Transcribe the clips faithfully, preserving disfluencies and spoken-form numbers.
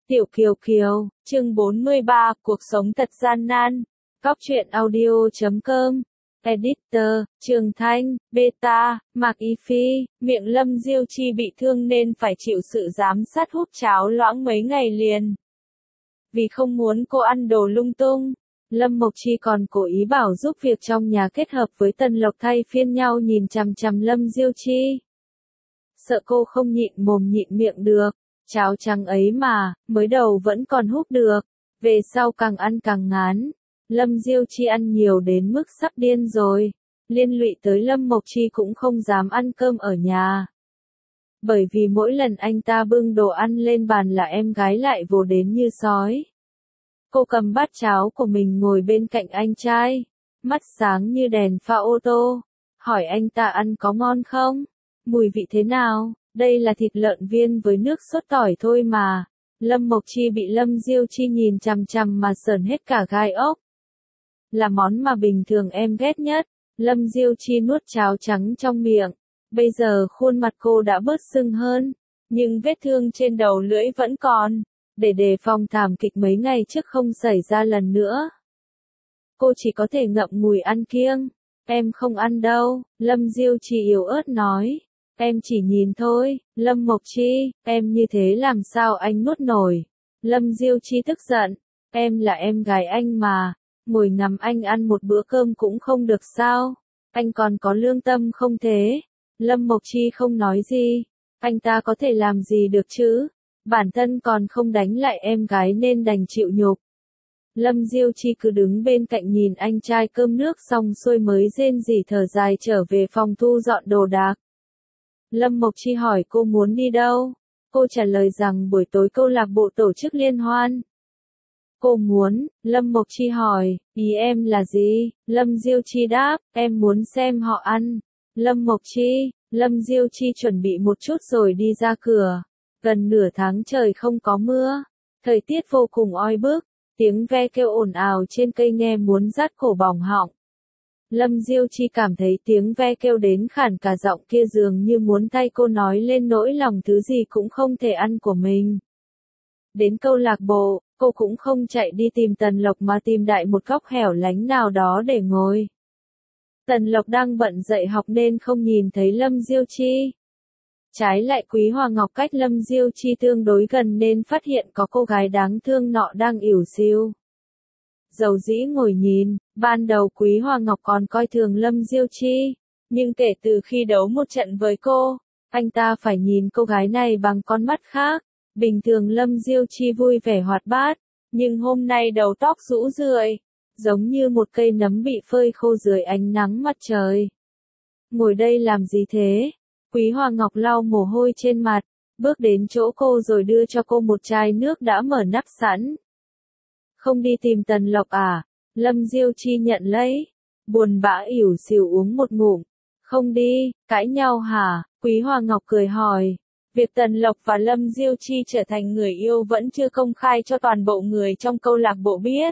Tiểu Kiều Kiều, chương bốn mươi ba, cuộc sống thật gian nan. Cóc truyện audio chấm com. Editor, Trường Thanh, Beta, Mạc Y Phi, miệng Lâm Diêu Chi bị thương nên phải chịu sự giám sát hút cháo loãng mấy ngày liền. Vì không muốn cô ăn đồ lung tung, Lâm Mộc Chi còn cố ý bảo giúp việc trong nhà kết hợp với Tần Lộc thay phiên nhau nhìn chằm chằm Lâm Diêu Chi. Sợ cô không nhịn mồm nhịn miệng được. Cháo trắng ấy mà, mới đầu vẫn còn hút được, về sau càng ăn càng ngán. Lâm Diêu Chi ăn nhiều đến mức sắp điên rồi, liên lụy tới Lâm Mộc Chi cũng không dám ăn cơm ở nhà. Bởi vì mỗi lần anh ta bưng đồ ăn lên bàn là em gái lại vồ đến như sói. Cô cầm bát cháo của mình ngồi bên cạnh anh trai, mắt sáng như đèn pha ô tô, hỏi anh ta ăn có ngon không? Mùi vị thế nào? Đây là thịt lợn viên với nước sốt tỏi thôi mà. Lâm Mộc Chi bị Lâm Diêu Chi nhìn chằm chằm mà sởn hết cả gai ốc. Là món mà bình thường em ghét nhất. Lâm Diêu Chi nuốt cháo trắng trong miệng. Bây giờ khuôn mặt cô đã bớt sưng hơn, nhưng vết thương trên đầu lưỡi vẫn còn, để đề phòng thảm kịch mấy ngày trước không xảy ra lần nữa. Cô chỉ có thể ngậm ngùi ăn kiêng. Em không ăn đâu, Lâm Diêu Chi yếu ớt nói. Em chỉ nhìn thôi, Lâm Mộc Chi, em như thế làm sao anh nuốt nổi. Lâm Diêu Chi tức giận, em là em gái anh mà, ngồi ngắm anh ăn một bữa cơm cũng không được sao, anh còn có lương tâm không thế. Lâm Mộc Chi không nói gì, anh ta có thể làm gì được chứ, bản thân còn không đánh lại em gái nên đành chịu nhục. Lâm Diêu Chi cứ đứng bên cạnh nhìn anh trai cơm nước xong xuôi mới rên rỉ thở dài trở về phòng thu dọn đồ đạc. Lâm Mộc Chi hỏi cô muốn đi đâu? Cô trả lời rằng buổi tối câu lạc bộ tổ chức liên hoan. Cô muốn, Lâm Mộc Chi hỏi, ý em là gì? Lâm Diêu Chi đáp, em muốn xem họ ăn. Lâm Mộc Chi, Lâm Diêu Chi chuẩn bị một chút rồi đi ra cửa. Gần nửa tháng trời không có mưa, thời tiết vô cùng oi bức, tiếng ve kêu ồn ào trên cây nghe muốn rát cổ bỏng họng. Lâm Diêu Chi cảm thấy tiếng ve kêu đến khản cả giọng kia dường như muốn thay cô nói lên nỗi lòng thứ gì cũng không thể ăn của mình. Đến câu lạc bộ, cô cũng không chạy đi tìm Tần Lộc mà tìm đại một góc hẻo lánh nào đó để ngồi. Tần Lộc đang bận dạy học nên không nhìn thấy Lâm Diêu Chi. Trái lại Quý Hòa Ngọc cách Lâm Diêu Chi tương đối gần nên phát hiện có cô gái đáng thương nọ đang ỉu xìu. Dầu dĩ ngồi nhìn, ban đầu Quý Hòa Ngọc còn coi thường Lâm Diêu Chi, nhưng kể từ khi đấu một trận với cô, anh ta phải nhìn cô gái này bằng con mắt khác. Bình thường Lâm Diêu Chi vui vẻ hoạt bát, nhưng hôm nay đầu tóc rũ rượi, giống như một cây nấm bị phơi khô dưới ánh nắng mặt trời. Ngồi đây làm gì thế? Quý Hòa Ngọc lau mồ hôi trên mặt, bước đến chỗ cô rồi đưa cho cô một chai nước đã mở nắp sẵn. Không đi tìm Tần Lộc à? Lâm Diêu Chi nhận lấy, buồn bã ỉu xìu uống một ngụm. Không đi, cãi nhau hả? Quý Hòa Ngọc cười hỏi. Việc Tần Lộc và Lâm Diêu Chi trở thành người yêu vẫn chưa công khai cho toàn bộ người trong câu lạc bộ biết.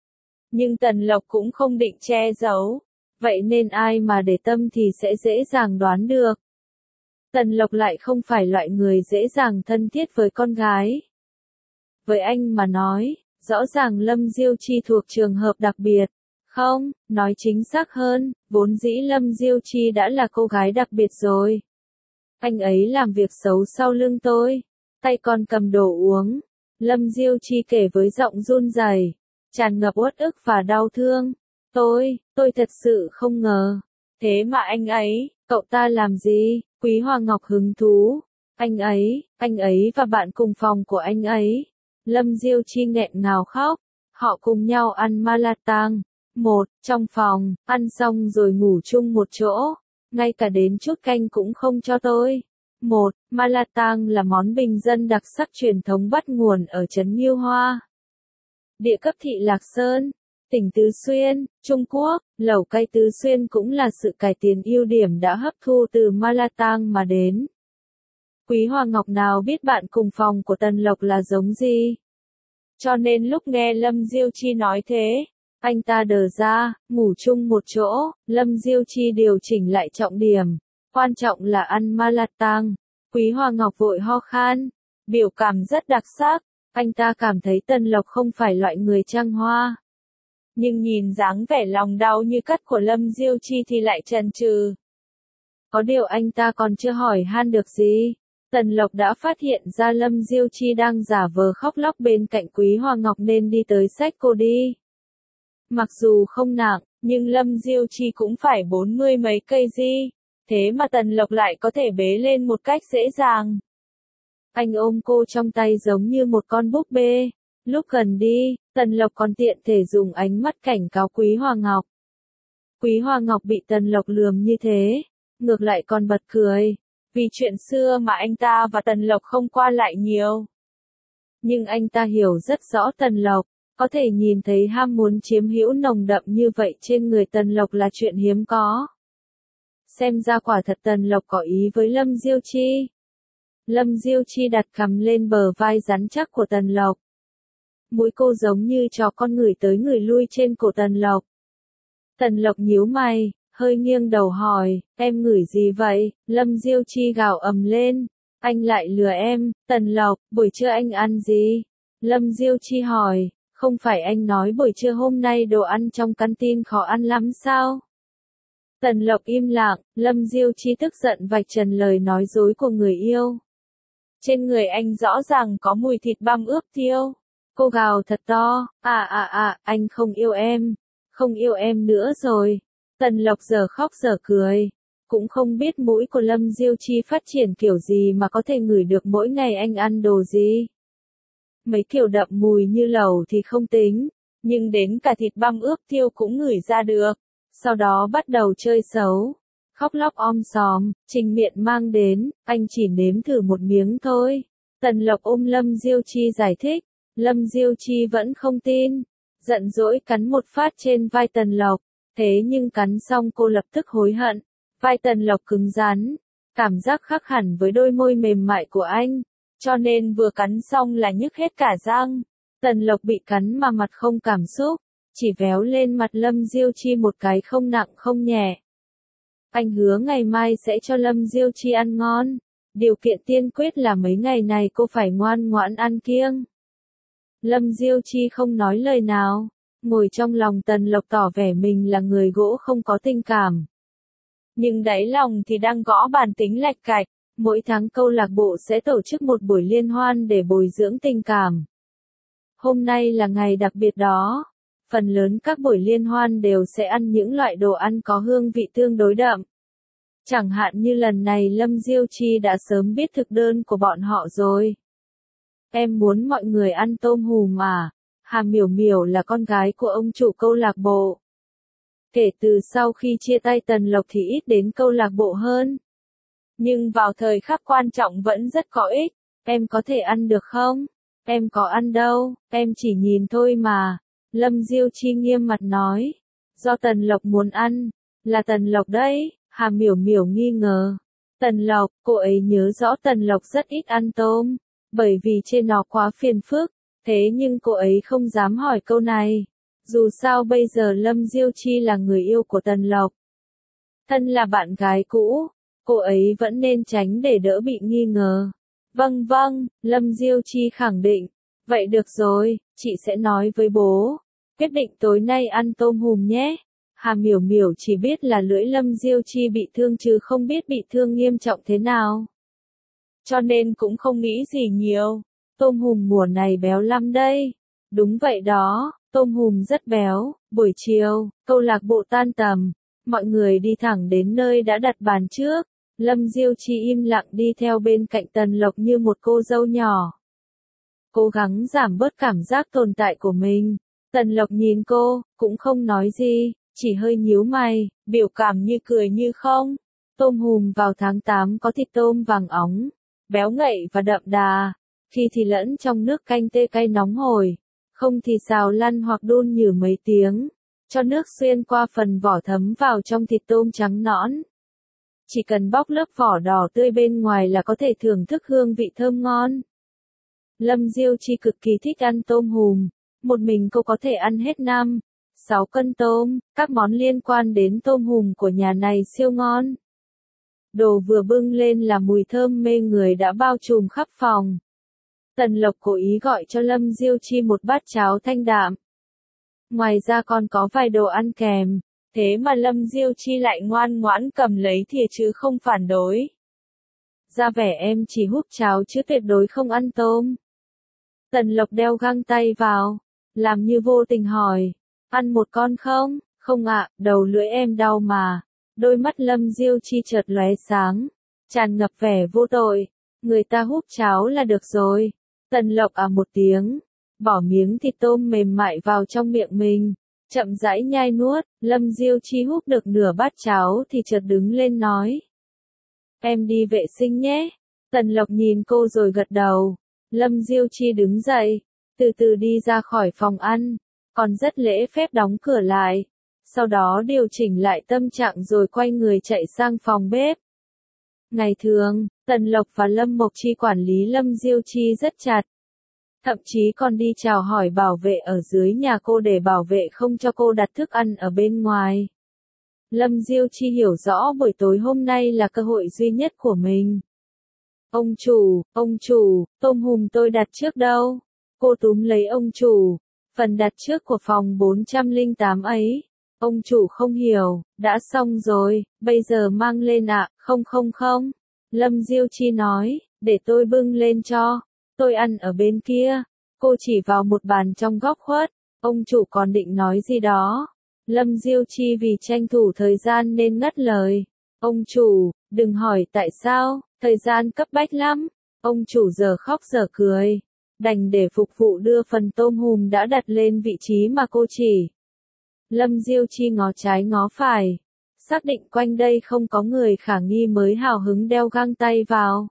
Nhưng Tần Lộc cũng không định che giấu, vậy nên ai mà để tâm thì sẽ dễ dàng đoán được. Tần Lộc lại không phải loại người dễ dàng thân thiết với con gái. Với anh mà nói, rõ ràng Lâm Diêu Chi thuộc trường hợp đặc biệt. Không, nói chính xác hơn, vốn dĩ Lâm Diêu Chi đã là cô gái đặc biệt rồi. Anh ấy làm việc xấu sau lưng tôi, tay còn cầm đồ uống. Lâm Diêu Chi kể với giọng run rẩy, tràn ngập uất ức và đau thương. Tôi, tôi thật sự không ngờ. Thế mà anh ấy, cậu ta làm gì? Quý Hòa Ngọc hứng thú. Anh ấy, anh ấy và bạn cùng phòng của anh ấy. Lâm Diêu Chi nghẹn ngào khóc. Họ cùng nhau ăn ma la tang. Một, trong phòng, ăn xong rồi ngủ chung một chỗ. Ngay cả đến chút canh cũng không cho tôi. Một, ma la tang là món bình dân đặc sắc truyền thống bắt nguồn ở trấn Nhiêu Hoa, địa cấp thị Lạc Sơn, tỉnh Tứ Xuyên, Trung Quốc. Lẩu cay Tứ Xuyên cũng là sự cải tiến ưu điểm đã hấp thu từ ma la tang mà đến. Quý Hòa Ngọc nào biết bạn cùng phòng của Tần Lộc là giống gì. Cho nên lúc nghe Lâm Diêu Chi nói thế, anh ta đờ ra, ngủ chung một chỗ. Lâm Diêu Chi điều chỉnh lại trọng điểm, quan trọng là ăn ma la tang. Quý Hòa Ngọc vội ho khan, biểu cảm rất đặc sắc. Anh ta cảm thấy Tần Lộc không phải loại người trăng hoa. Nhưng nhìn dáng vẻ lòng đau như cắt của Lâm Diêu Chi thì lại chần chừ. Có điều anh ta còn chưa hỏi han được gì. Tần Lộc đã phát hiện ra Lâm Diêu Chi đang giả vờ khóc lóc bên cạnh Quý Hoa Ngọc nên đi tới xách cô đi. Mặc dù không nặng, nhưng Lâm Diêu Chi cũng phải bốn mươi mấy cây gì. Thế mà Tần Lộc lại có thể bế lên một cách dễ dàng. Anh ôm cô trong tay giống như một con búp bê. Lúc gần đi, Tần Lộc còn tiện thể dùng ánh mắt cảnh cáo Quý Hoa Ngọc. Quý Hoa Ngọc bị Tần Lộc lườm như thế, ngược lại còn bật cười. Vì chuyện xưa mà anh ta và Tần Lộc không qua lại nhiều. Nhưng anh ta hiểu rất rõ Tần Lộc, có thể nhìn thấy ham muốn chiếm hữu nồng đậm như vậy trên người Tần Lộc là chuyện hiếm có. Xem ra quả thật Tần Lộc có ý với Lâm Diêu Chi. Lâm Diêu Chi đặt cằm lên bờ vai rắn chắc của Tần Lộc. Mũi cô giống như chó con ngửi tới ngửi lui trên cổ Tần Lộc. Tần Lộc nhíu mày, hơi nghiêng đầu hỏi, em ngửi gì vậy? Lâm Diêu Chi gào ầm lên, anh lại lừa em. Tần Lộc, buổi trưa anh ăn gì? Lâm Diêu Chi hỏi, không phải anh nói buổi trưa hôm nay đồ ăn trong canteen khó ăn lắm sao? Tần Lộc im lặng, Lâm Diêu Chi tức giận vạch trần lời nói dối của người yêu. Trên người anh rõ ràng có mùi thịt băm ướp tiêu. Cô gào thật to, à à à, anh không yêu em, không yêu em nữa rồi. Tần Lộc giờ khóc giờ cười, cũng không biết mũi của Lâm Diêu Chi phát triển kiểu gì mà có thể ngửi được mỗi ngày anh ăn đồ gì. Mấy kiểu đậm mùi như lẩu thì không tính, nhưng đến cả thịt băm ướp tiêu cũng ngửi ra được. Sau đó bắt đầu chơi xấu, khóc lóc om sòm, Trình Miện mang đến, anh chỉ nếm thử một miếng thôi. Tần Lộc ôm Lâm Diêu Chi giải thích, Lâm Diêu Chi vẫn không tin, giận dỗi cắn một phát trên vai Tần Lộc, thế nhưng cắn xong cô lập tức hối hận, vai Tần Lộc cứng rắn, cảm giác khác hẳn với đôi môi mềm mại của anh, cho nên vừa cắn xong là nhức hết cả răng. Tần Lộc bị cắn mà mặt không cảm xúc, chỉ véo lên mặt Lâm Diêu Chi một cái không nặng không nhẹ. Anh hứa ngày mai sẽ cho Lâm Diêu Chi ăn ngon, điều kiện tiên quyết là mấy ngày này cô phải ngoan ngoãn ăn kiêng. Lâm Diêu Chi không nói lời nào, ngồi trong lòng Tần Lộc tỏ vẻ mình là người gỗ không có tình cảm. Nhưng đáy lòng thì đang gõ bàn tính lạch cạch, mỗi tháng câu lạc bộ sẽ tổ chức một buổi liên hoan để bồi dưỡng tình cảm. Hôm nay là ngày đặc biệt đó, phần lớn các buổi liên hoan đều sẽ ăn những loại đồ ăn có hương vị tương đối đậm. Chẳng hạn như lần này Lâm Diêu Chi đã sớm biết thực đơn của bọn họ rồi. Em muốn mọi người ăn tôm hùm à? Hà Miểu Miểu là con gái của ông chủ câu lạc bộ. Kể từ sau khi chia tay Tần Lộc thì ít đến câu lạc bộ hơn. Nhưng vào thời khắc quan trọng vẫn rất có ích. Em có thể ăn được không? Em có ăn đâu, em chỉ nhìn thôi mà. Lâm Diêu Chi nghiêm mặt nói. Do Tần Lộc muốn ăn, là Tần Lộc đấy. Hà Miểu Miểu nghi ngờ. Tần Lộc, cô ấy nhớ rõ Tần Lộc rất ít ăn tôm, bởi vì trên nó quá phiền phức. Thế nhưng cô ấy không dám hỏi câu này. Dù sao bây giờ Lâm Diêu Chi là người yêu của Tần Lộc. Thân là bạn gái cũ, cô ấy vẫn nên tránh để đỡ bị nghi ngờ. Vâng vâng, Lâm Diêu Chi khẳng định. Vậy được rồi, chị sẽ nói với bố. Quyết định tối nay ăn tôm hùm nhé. Hà Miểu Miểu chỉ biết là lưỡi Lâm Diêu Chi bị thương chứ không biết bị thương nghiêm trọng thế nào. Cho nên cũng không nghĩ gì nhiều. Tôm hùm mùa này béo lắm đây. Đúng vậy đó, tôm hùm rất béo. Buổi chiều, câu lạc bộ tan tầm. Mọi người đi thẳng đến nơi đã đặt bàn trước. Lâm Diêu Chi im lặng đi theo bên cạnh Tần Lộc như một cô dâu nhỏ. Cố gắng giảm bớt cảm giác tồn tại của mình. Tần Lộc nhìn cô, cũng không nói gì, chỉ hơi nhíu mày, biểu cảm như cười như không. Tôm hùm vào tháng tám có thịt tôm vàng óng, béo ngậy và đậm đà. Khi thì lẫn trong nước canh tê cay nóng hổi, không thì xào lăn hoặc đun nhừ mấy tiếng, cho nước xuyên qua phần vỏ thấm vào trong thịt tôm trắng nõn. Chỉ cần bóc lớp vỏ đỏ tươi bên ngoài là có thể thưởng thức hương vị thơm ngon. Lâm Diêu Chi cực kỳ thích ăn tôm hùm, một mình cô có thể ăn hết năm, sáu cân tôm, các món liên quan đến tôm hùm của nhà này siêu ngon. Đồ vừa bưng lên là mùi thơm mê người đã bao trùm khắp phòng. Tần Lộc cố ý gọi cho Lâm Diêu Chi một bát cháo thanh đạm. Ngoài ra còn có vài đồ ăn kèm, thế mà Lâm Diêu Chi lại ngoan ngoãn cầm lấy thìa chứ không phản đối. Ra vẻ em chỉ húp cháo chứ tuyệt đối không ăn tôm. Tần Lộc đeo găng tay vào, làm như vô tình hỏi, ăn một con không? Không ạ, đầu lưỡi em đau mà. Đôi mắt Lâm Diêu Chi chợt lóe sáng, tràn ngập vẻ vô tội. Người ta húp cháo là được rồi. Tần Lộc à một tiếng, bỏ miếng thịt tôm mềm mại vào trong miệng mình, chậm rãi nhai nuốt. Lâm Diêu Chi húp được nửa bát cháo thì chợt đứng lên nói. Em đi vệ sinh nhé. Tần Lộc nhìn cô rồi gật đầu. Lâm Diêu Chi đứng dậy, từ từ đi ra khỏi phòng ăn, còn rất lễ phép đóng cửa lại. Sau đó điều chỉnh lại tâm trạng rồi quay người chạy sang phòng bếp. Ngày thường, Tần Lộc và Lâm Mộc Chi quản lý Lâm Diêu Chi rất chặt. Thậm chí còn đi chào hỏi bảo vệ ở dưới nhà cô để bảo vệ không cho cô đặt thức ăn ở bên ngoài. Lâm Diêu Chi hiểu rõ buổi tối hôm nay là cơ hội duy nhất của mình. Ông chủ, ông chủ, tôm hùm tôi đặt trước đâu? Cô túm lấy ông chủ, phần đặt trước của phòng bốn trăm lẻ tám ấy. Ông chủ không hiểu, đã xong rồi, bây giờ mang lên ạ. À? Không không không. Lâm Diêu Chi nói, để tôi bưng lên cho. Tôi ăn ở bên kia. Cô chỉ vào một bàn trong góc khuất. Ông chủ còn định nói gì đó. Lâm Diêu Chi vì tranh thủ thời gian nên ngắt lời. Ông chủ, đừng hỏi tại sao, thời gian cấp bách lắm. Ông chủ giờ khóc giờ cười. Đành để phục vụ đưa phần tôm hùm đã đặt lên vị trí mà cô chỉ. Lâm Diêu Chi ngó trái ngó phải. Xác định quanh đây không có người khả nghi mới hào hứng đeo găng tay vào.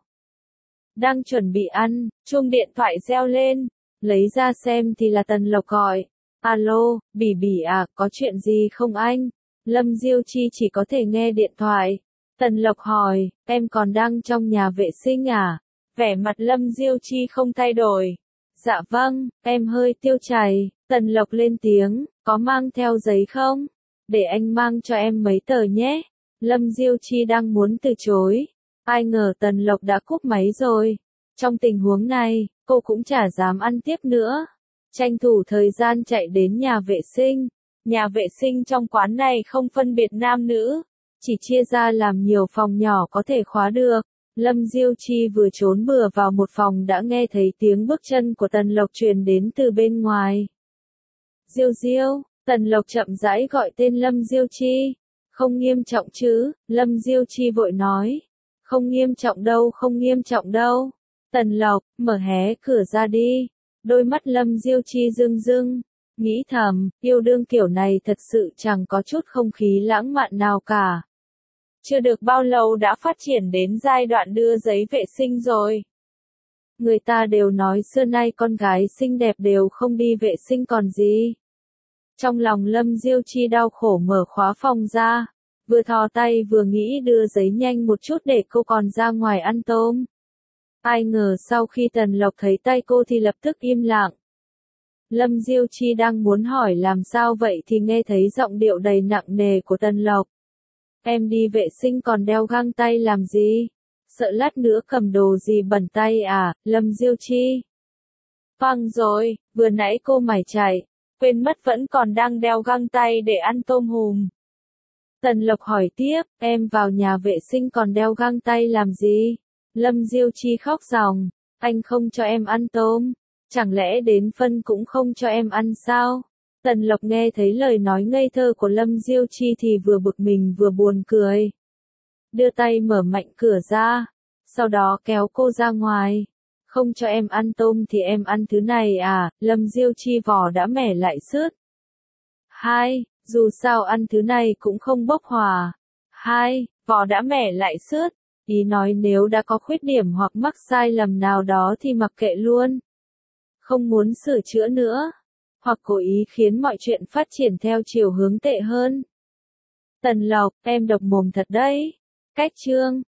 Đang chuẩn bị ăn, chuông điện thoại reo lên. Lấy ra xem thì là Tần Lộc gọi. Alo, Bỉ Bỉ à, có chuyện gì không anh? Lâm Diêu Chi chỉ có thể nghe điện thoại. Tần Lộc hỏi, em còn đang trong nhà vệ sinh à? Vẻ mặt Lâm Diêu Chi không thay đổi. Dạ vâng, em hơi tiêu chảy. Tần Lộc lên tiếng, có mang theo giấy không? Để anh mang cho em mấy tờ nhé. Lâm Diêu Chi đang muốn từ chối. Ai ngờ Tần Lộc đã cúp máy rồi. Trong tình huống này, cô cũng chả dám ăn tiếp nữa. Tranh thủ thời gian chạy đến nhà vệ sinh. Nhà vệ sinh trong quán này không phân biệt nam nữ, chỉ chia ra làm nhiều phòng nhỏ có thể khóa được. Lâm Diêu Chi vừa trốn bừa vào một phòng đã nghe thấy tiếng bước chân của Tần Lộc truyền đến từ bên ngoài. Diêu Diêu, Tần Lộc chậm rãi gọi tên Lâm Diêu Chi. Không nghiêm trọng chứ? Lâm Diêu Chi vội nói. Không nghiêm trọng đâu, không nghiêm trọng đâu. Tần Lộc, mở hé cửa ra đi. Đôi mắt Lâm Diêu Chi rưng rưng, nghĩ thầm, yêu đương kiểu này thật sự chẳng có chút không khí lãng mạn nào cả. Chưa được bao lâu đã phát triển đến giai đoạn đưa giấy vệ sinh rồi. Người ta đều nói xưa nay con gái xinh đẹp đều không đi vệ sinh còn gì. Trong lòng Lâm Diêu Chi đau khổ mở khóa phòng ra, vừa thò tay vừa nghĩ đưa giấy nhanh một chút để cô còn ra ngoài ăn tôm. Ai ngờ sau khi Tần Lộc thấy tay cô thì lập tức im lặng. Lâm Diêu Chi đang muốn hỏi làm sao vậy thì nghe thấy giọng điệu đầy nặng nề của Tần Lộc. Em đi vệ sinh còn đeo găng tay làm gì? Sợ lát nữa cầm đồ gì bẩn tay à, Lâm Diêu Chi? Vâng rồi, vừa nãy cô mải chạy, quên mất vẫn còn đang đeo găng tay để ăn tôm hùm. Tần Lộc hỏi tiếp, em vào nhà vệ sinh còn đeo găng tay làm gì? Lâm Diêu Chi khóc ròng, anh không cho em ăn tôm, chẳng lẽ đến phân cũng không cho em ăn sao? Tần Lộc nghe thấy lời nói ngây thơ của Lâm Diêu Chi thì vừa bực mình vừa buồn cười. Đưa tay mở mạnh cửa ra, sau đó kéo cô ra ngoài. Không cho em ăn tôm thì em ăn thứ này à, Lâm Diêu Chi vỏ đã mẻ lại sứt. Hai, dù sao ăn thứ này cũng không bốc hòa. Hai, vỏ đã mẻ lại sứt. Ý nói nếu đã có khuyết điểm hoặc mắc sai lầm nào đó thì mặc kệ luôn. Không muốn sửa chữa nữa. Hoặc cố ý khiến mọi chuyện phát triển theo chiều hướng tệ hơn. Tần Lộc, em độc mồm thật đấy. Cách chương.